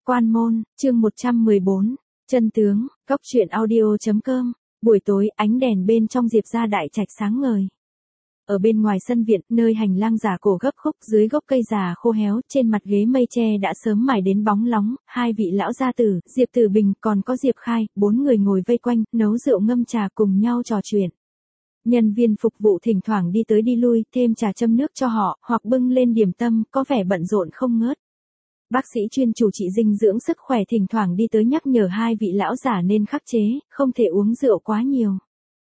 Quan môn, chương 114, chân tướng, góc truyện audio.com, buổi tối ánh đèn bên trong Diệp gia đại trạch sáng ngời. Ở bên ngoài sân viện, nơi hành lang giả cổ gấp khúc dưới gốc cây già khô héo, trên mặt ghế mây tre đã sớm mài đến bóng lóng, hai vị lão gia tử, Diệp Tử Bình còn có Diệp Khai, bốn người ngồi vây quanh, nấu rượu ngâm trà cùng nhau trò chuyện. Nhân viên phục vụ thỉnh thoảng đi tới đi lui, thêm trà châm nước cho họ, hoặc bưng lên điểm tâm, có vẻ bận rộn không ngớt. Bác sĩ chuyên chủ trị dinh dưỡng sức khỏe thỉnh thoảng đi tới nhắc nhở hai vị lão giả nên khắc chế, không thể uống rượu quá nhiều.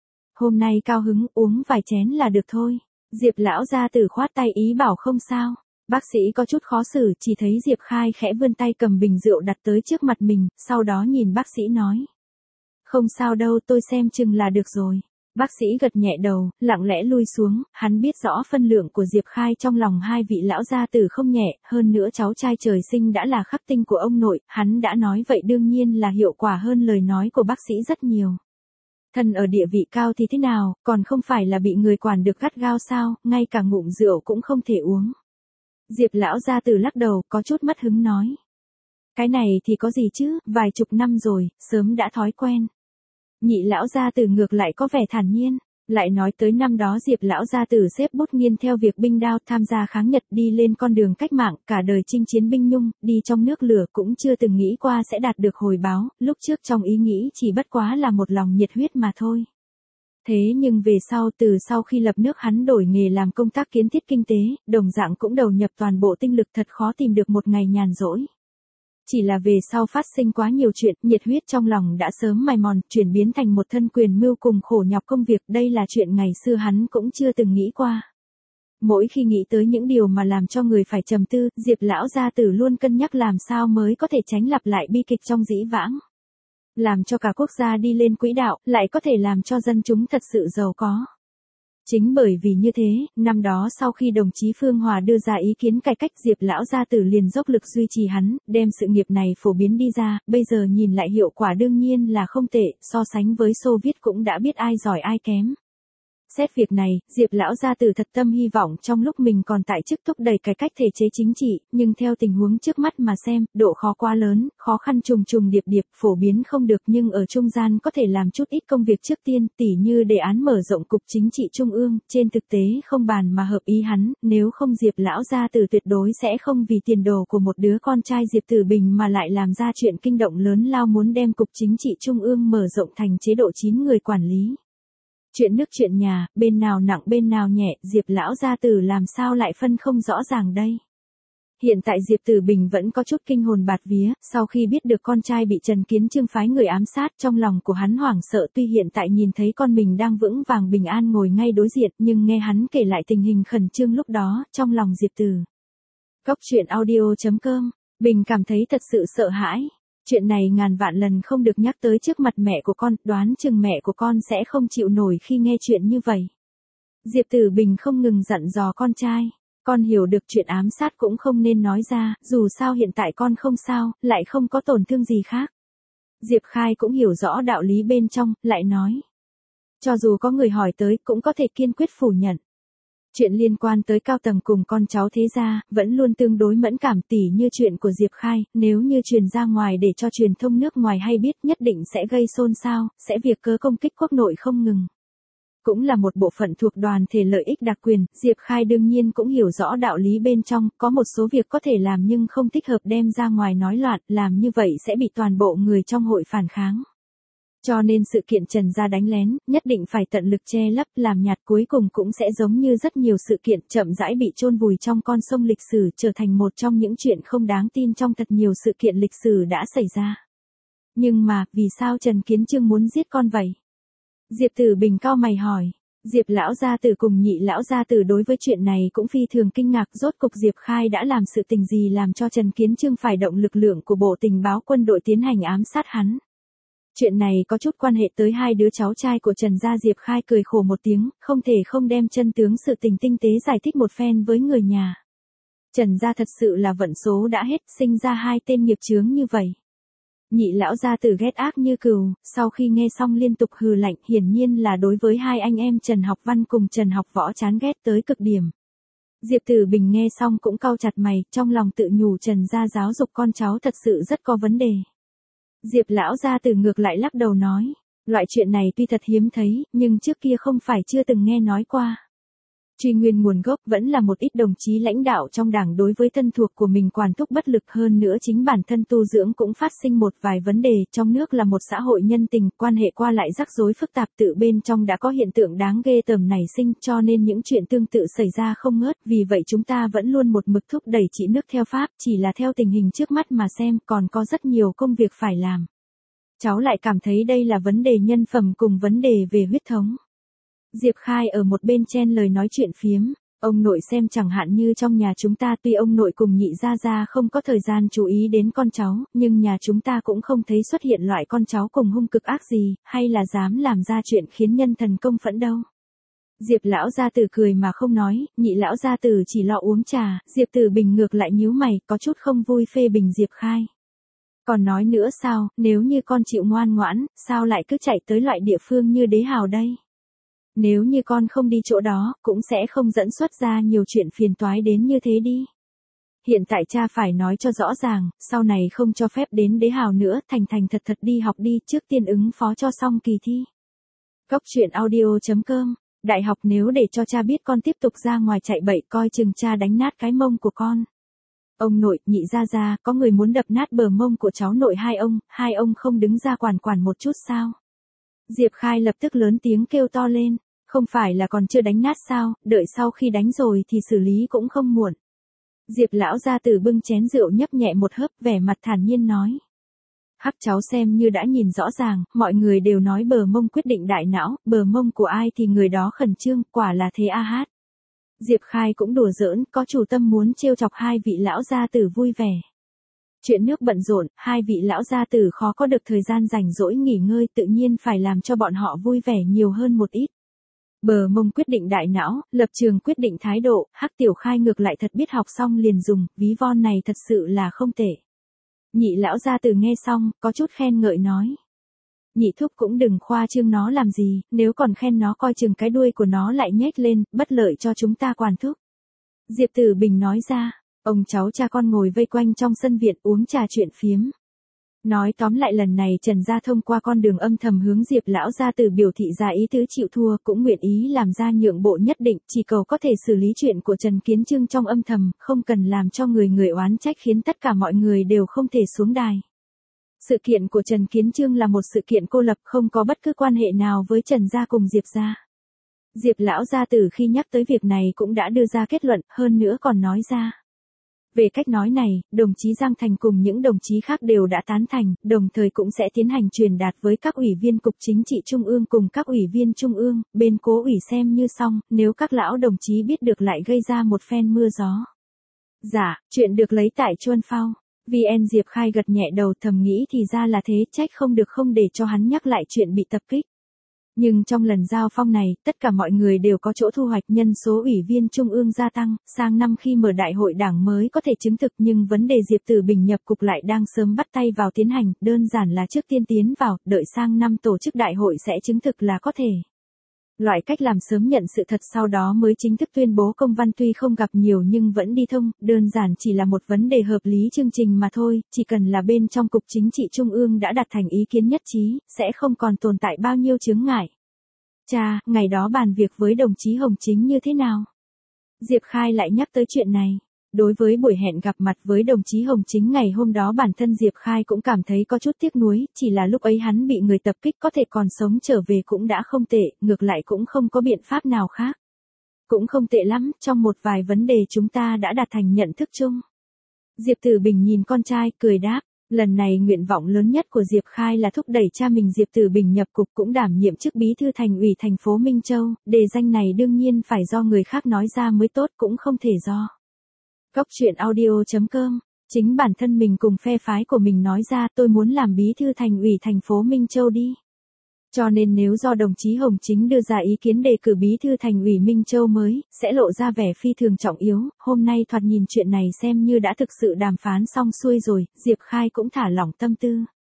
Hôm nay cao hứng, uống vài chén là được thôi. Diệp lão gia tử khoát tay ý bảo không sao. Bác sĩ có chút khó xử, chỉ thấy Diệp Khai khẽ vươn tay cầm bình rượu đặt tới trước mặt mình, sau đó nhìn bác sĩ nói. Không sao đâu, tôi xem chừng là được rồi. Bác sĩ gật nhẹ đầu, lặng lẽ lui xuống, hắn biết rõ phân lượng của Diệp Khai trong lòng hai vị lão gia tử không nhẹ, hơn nữa cháu trai trời sinh đã là khắc tinh của ông nội, hắn đã nói vậy đương nhiên là hiệu quả hơn lời nói của bác sĩ rất nhiều. Thân ở địa vị cao thì thế nào, còn không phải là bị người quản được gắt gao sao, ngay cả ngụm rượu cũng không thể uống. Diệp lão gia tử lắc đầu, có chút mất hứng nói. Cái này thì có gì chứ, vài chục năm rồi, sớm đã thói quen. Nhị lão gia tử ngược lại có vẻ thản nhiên, lại nói tới năm đó Diệp lão gia tử xếp bút nghiên theo việc binh đao tham gia kháng Nhật đi lên con đường cách mạng, cả đời chinh chiến binh nhung, đi trong nước lửa cũng chưa từng nghĩ qua sẽ đạt được hồi báo, lúc trước trong ý nghĩ chỉ bất quá là một lòng nhiệt huyết mà thôi. Thế nhưng về sau từ sau khi lập nước hắn đổi nghề làm công tác kiến thiết kinh tế, đồng dạng cũng đầu nhập toàn bộ tinh lực thật khó tìm được một ngày nhàn rỗi. Chỉ là về sau phát sinh quá nhiều chuyện, nhiệt huyết trong lòng đã sớm mài mòn, chuyển biến thành một thân quyền mưu cùng khổ nhọc công việc, đây là chuyện ngày xưa hắn cũng chưa từng nghĩ qua. Mỗi khi nghĩ tới những điều mà làm cho người phải trầm tư, Diệp lão gia tử luôn cân nhắc làm sao mới có thể tránh lặp lại bi kịch trong dĩ vãng. Làm cho cả quốc gia đi lên quỹ đạo, lại có thể làm cho dân chúng thật sự giàu có. Chính bởi vì như thế, năm đó sau khi đồng chí Phương Hòa đưa ra ý kiến cải cách Diệp lão gia tử liền dốc lực duy trì hắn, đem sự nghiệp này phổ biến đi ra, bây giờ nhìn lại hiệu quả đương nhiên là không tệ, so sánh với Xô Viết cũng đã biết ai giỏi ai kém. Xét việc này, Diệp lão gia tử thật tâm hy vọng trong lúc mình còn tại chức thúc đẩy cải cách thể chế chính trị, nhưng theo tình huống trước mắt mà xem, độ khó quá lớn, khó khăn trùng trùng điệp điệp, phổ biến không được nhưng ở trung gian có thể làm chút ít công việc trước tiên, tỉ như đề án mở rộng cục chính trị trung ương, trên thực tế không bàn mà hợp ý hắn, nếu không Diệp lão gia tử tuyệt đối sẽ không vì tiền đồ của một đứa con trai Diệp Tử Bình mà lại làm ra chuyện kinh động lớn lao muốn đem cục chính trị trung ương mở rộng thành chế độ 9 người quản lý. Chuyện nước chuyện nhà, bên nào nặng bên nào nhẹ, Diệp lão gia tử làm sao lại phân không rõ ràng đây. Hiện tại Diệp Tử Bình vẫn có chút kinh hồn bạt vía, sau khi biết được con trai bị Trần Kiến Chương phái người ám sát, trong lòng của hắn hoảng sợ tuy hiện tại nhìn thấy con mình đang vững vàng bình an ngồi ngay đối diện, nhưng nghe hắn kể lại tình hình khẩn trương lúc đó, trong lòng Diệp Tử. Góc truyện audio.com, Bình cảm thấy thật sự sợ hãi. Chuyện này ngàn vạn lần không được nhắc tới trước mặt mẹ của con, đoán chừng mẹ của con sẽ không chịu nổi khi nghe chuyện như vậy. Diệp Tử Bình không ngừng dặn dò con trai, con hiểu được chuyện ám sát cũng không nên nói ra, dù sao hiện tại con không sao, lại không có tổn thương gì khác. Diệp Khai cũng hiểu rõ đạo lý bên trong, lại nói. Cho dù có người hỏi tới cũng có thể kiên quyết phủ nhận. Chuyện liên quan tới cao tầng cùng con cháu thế gia, vẫn luôn tương đối mẫn cảm tỉ như chuyện của Diệp Khai, nếu như truyền ra ngoài để cho truyền thông nước ngoài hay biết nhất định sẽ gây xôn xao, sẽ việc cớ công kích quốc nội không ngừng. Cũng là một bộ phận thuộc đoàn thể lợi ích đặc quyền, Diệp Khai đương nhiên cũng hiểu rõ đạo lý bên trong, có một số việc có thể làm nhưng không thích hợp đem ra ngoài nói loạn, làm như vậy sẽ bị toàn bộ người trong hội phản kháng. Cho nên sự kiện Trần gia đánh lén, nhất định phải tận lực che lấp, làm nhạt cuối cùng cũng sẽ giống như rất nhiều sự kiện chậm rãi bị chôn vùi trong con sông lịch sử trở thành một trong những chuyện không đáng tin trong thật nhiều sự kiện lịch sử đã xảy ra. Nhưng mà, vì sao Trần Kiến Chương muốn giết con vậy? Diệp Tử Bình cau mày hỏi. Diệp lão gia tử cùng nhị lão gia tử đối với chuyện này cũng phi thường kinh ngạc, rốt cục Diệp Khai đã làm sự tình gì làm cho Trần Kiến Chương phải động lực lượng của Bộ Tình báo quân đội tiến hành ám sát hắn. Chuyện này có chút quan hệ tới hai đứa cháu trai của Trần gia. Diệp Khai cười khổ một tiếng, không thể không đem chân tướng sự tình tinh tế giải thích một phen với người nhà. Trần gia thật sự là vận số đã hết, sinh ra hai tên nghiệp chướng như vậy. Nhị lão gia tử ghét ác như cừu, sau khi nghe xong liên tục hừ lạnh, hiển nhiên là đối với hai anh em Trần Học Văn cùng Trần Học Võ chán ghét tới cực điểm. Diệp Tử Bình nghe xong cũng cau chặt mày, trong lòng tự nhủ Trần gia giáo dục con cháu thật sự rất có vấn đề. Diệp lão gia tử ngược lại lắc đầu nói, loại chuyện này tuy thật hiếm thấy, nhưng trước kia không phải chưa từng nghe nói qua. Truy nguyên nguồn gốc vẫn là một ít đồng chí lãnh đạo trong đảng đối với thân thuộc của mình quản thúc bất lực, hơn nữa chính bản thân tu dưỡng cũng phát sinh một vài vấn đề. Trong nước là một xã hội nhân tình, quan hệ qua lại rắc rối phức tạp, tự bên trong đã có hiện tượng đáng ghê tởm nảy sinh, cho nên những chuyện tương tự xảy ra không ngớt. Vì vậy chúng ta vẫn luôn một mực thúc đẩy trị nước theo pháp, chỉ là theo tình hình trước mắt mà xem, còn có rất nhiều công việc phải làm. Cháu lại cảm thấy đây là vấn đề nhân phẩm cùng vấn đề về huyết thống. Diệp Khai ở một bên chen lời nói chuyện phiếm, ông nội xem chẳng hạn như trong nhà chúng ta, tuy ông nội cùng nhị gia gia không có thời gian chú ý đến con cháu, nhưng nhà chúng ta cũng không thấy xuất hiện loại con cháu cùng hung cực ác gì, hay là dám làm ra chuyện khiến nhân thần công phẫn đâu. Diệp lão gia tử cười mà không nói, nhị lão gia tử chỉ lo uống trà, Diệp Tử Bình ngược lại nhíu mày, có chút không vui phê bình Diệp Khai. Còn nói nữa sao, nếu như con chịu ngoan ngoãn, sao lại cứ chạy tới loại địa phương như Đế Hào đây? Nếu như con không đi chỗ đó, cũng sẽ không dẫn xuất ra nhiều chuyện phiền toái đến như thế đi. Hiện tại cha phải nói cho rõ ràng, sau này không cho phép đến Đế Hào nữa, thành thành thật thật đi học đi, trước tiên ứng phó cho xong kỳ thi. Cốc truyện audio.com, đại học nếu để cho cha biết con tiếp tục ra ngoài chạy bậy, coi chừng cha đánh nát cái mông của con. Ông nội, nhị gia gia, có người muốn đập nát bờ mông của cháu nội hai ông không đứng ra quản một chút sao? Diệp Khai lập tức lớn tiếng kêu to lên, không phải là còn chưa đánh nát sao, đợi sau khi đánh rồi thì xử lý cũng không muộn. Diệp lão gia tử bưng chén rượu nhấp nhẹ một hớp, vẻ mặt thản nhiên nói. Hắc cháu xem như đã nhìn rõ ràng, mọi người đều nói bờ mông quyết định đại não, bờ mông của ai thì người đó khẩn trương, quả là thế a hát. Diệp Khai cũng đùa giỡn, có chủ tâm muốn trêu chọc hai vị lão gia tử vui vẻ. Chuyện nước bận rộn, hai vị lão gia tử khó có được thời gian rảnh rỗi nghỉ ngơi, tự nhiên phải làm cho bọn họ vui vẻ nhiều hơn một ít. Bờ mông quyết định đại não, lập trường quyết định thái độ, Hắc Tiểu Khai ngược lại thật biết học xong liền dùng, ví von này thật sự là không tệ. Nhị lão gia tử nghe xong, có chút khen ngợi nói. Nhị thúc cũng đừng khoa trương nó làm gì, nếu còn khen nó coi chừng cái đuôi của nó lại nhếch lên, bất lợi cho chúng ta quản thúc. Diệp Tử Bình nói ra, ông cháu cha con ngồi vây quanh trong sân viện uống trà chuyện phiếm. Nói tóm lại lần này Trần gia thông qua con đường âm thầm hướng Diệp lão gia tử biểu thị ra ý tứ chịu thua, cũng nguyện ý làm ra nhượng bộ nhất định, chỉ cầu có thể xử lý chuyện của Trần Kiến Chương trong âm thầm, không cần làm cho người oán trách khiến tất cả mọi người đều không thể xuống đài. Sự kiện của Trần Kiến Chương là một sự kiện cô lập, không có bất cứ quan hệ nào với Trần gia cùng Diệp gia. Diệp lão gia tử khi nhắc tới việc này cũng đã đưa ra kết luận, hơn nữa còn nói ra. Về cách nói này, đồng chí Giang Thành cùng những đồng chí khác đều đã tán thành, đồng thời cũng sẽ tiến hành truyền đạt với các ủy viên Cục Chính trị Trung ương cùng các ủy viên Trung ương, bên Cố ủy xem như xong, nếu các lão đồng chí biết được lại gây ra một phen mưa gió. Dạ, chuyện được lấy tại Chuân Phao. VN Diệp Khai gật nhẹ đầu, thầm nghĩ thì ra là thế, trách không được không để cho hắn nhắc lại chuyện bị tập kích. Nhưng trong lần giao phong này, tất cả mọi người đều có chỗ thu hoạch, nhân số ủy viên Trung ương gia tăng, sang năm khi mở đại hội đảng mới có thể chứng thực, nhưng vấn đề Diệp Tử Bình nhập cục lại đang sớm bắt tay vào tiến hành, đơn giản là trước tiên tiến vào, đợi sang năm tổ chức đại hội sẽ chứng thực là có thể. Loại cách làm sớm nhận sự thật sau đó mới chính thức tuyên bố công văn tuy không gặp nhiều nhưng vẫn đi thông, đơn giản chỉ là một vấn đề hợp lý chương trình mà thôi, chỉ cần là bên trong Cục Chính trị Trung ương đã đạt thành ý kiến nhất trí, sẽ không còn tồn tại bao nhiêu chướng ngại. Cha, ngày đó bàn việc với đồng chí Hồng Chính như thế nào? Diệp Khai lại nhắc tới chuyện này. Đối với buổi hẹn gặp mặt với đồng chí Hồng Chính ngày hôm đó, bản thân Diệp Khai cũng cảm thấy có chút tiếc nuối, chỉ là lúc ấy hắn bị người tập kích, có thể còn sống trở về cũng đã không tệ, ngược lại cũng không có biện pháp nào khác. Cũng không tệ lắm, trong một vài vấn đề chúng ta đã đạt thành nhận thức chung. Diệp Tử Bình nhìn con trai, cười đáp. Lần này nguyện vọng lớn nhất của Diệp Khai là thúc đẩy cha mình Diệp Tử Bình nhập cục, cũng đảm nhiệm chức bí thư thành ủy thành phố Minh Châu, đề danh này đương nhiên phải do người khác nói ra mới tốt, cũng không thể do. Cốc truyện audio.com, chính bản thân mình cùng phe phái của mình nói ra, tôi muốn làm bí thư thành ủy thành phố Minh Châu đi. Cho nên nếu do đồng chí Hồng Chính đưa ra ý kiến đề cử bí thư thành ủy Minh Châu mới, sẽ lộ ra vẻ phi thường trọng yếu, hôm nay thoạt nhìn chuyện này xem như đã thực sự đàm phán xong xuôi rồi, Diệp Khai cũng thả lỏng tâm tư.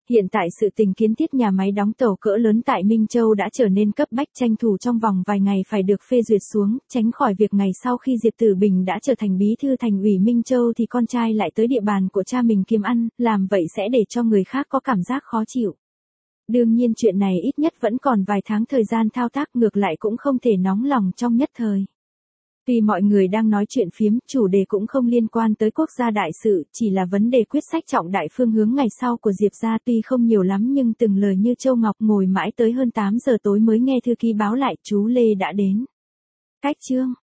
Hiện tại sự tình kiến thiết nhà máy đóng tàu cỡ lớn tại Minh Châu đã trở nên cấp bách, tranh thủ trong vòng vài ngày phải được phê duyệt xuống, tránh khỏi việc ngày sau khi Diệp Tử Bình đã trở thành bí thư thành ủy Minh Châu thì con trai lại tới địa bàn của cha mình kiếm ăn, làm vậy sẽ để cho người khác có cảm giác khó chịu. Đương nhiên chuyện này ít nhất vẫn còn vài tháng thời gian thao tác, ngược lại cũng không thể nóng lòng trong nhất thời. Tuy mọi người đang nói chuyện phiếm, chủ đề cũng không liên quan tới quốc gia đại sự, chỉ là vấn đề quyết sách trọng đại phương hướng ngày sau của Diệp gia, tuy không nhiều lắm nhưng từng lời như Châu Ngọc ngồi mãi tới hơn 8 giờ tối mới nghe thư ký báo lại chú Lê đã đến. Cách chương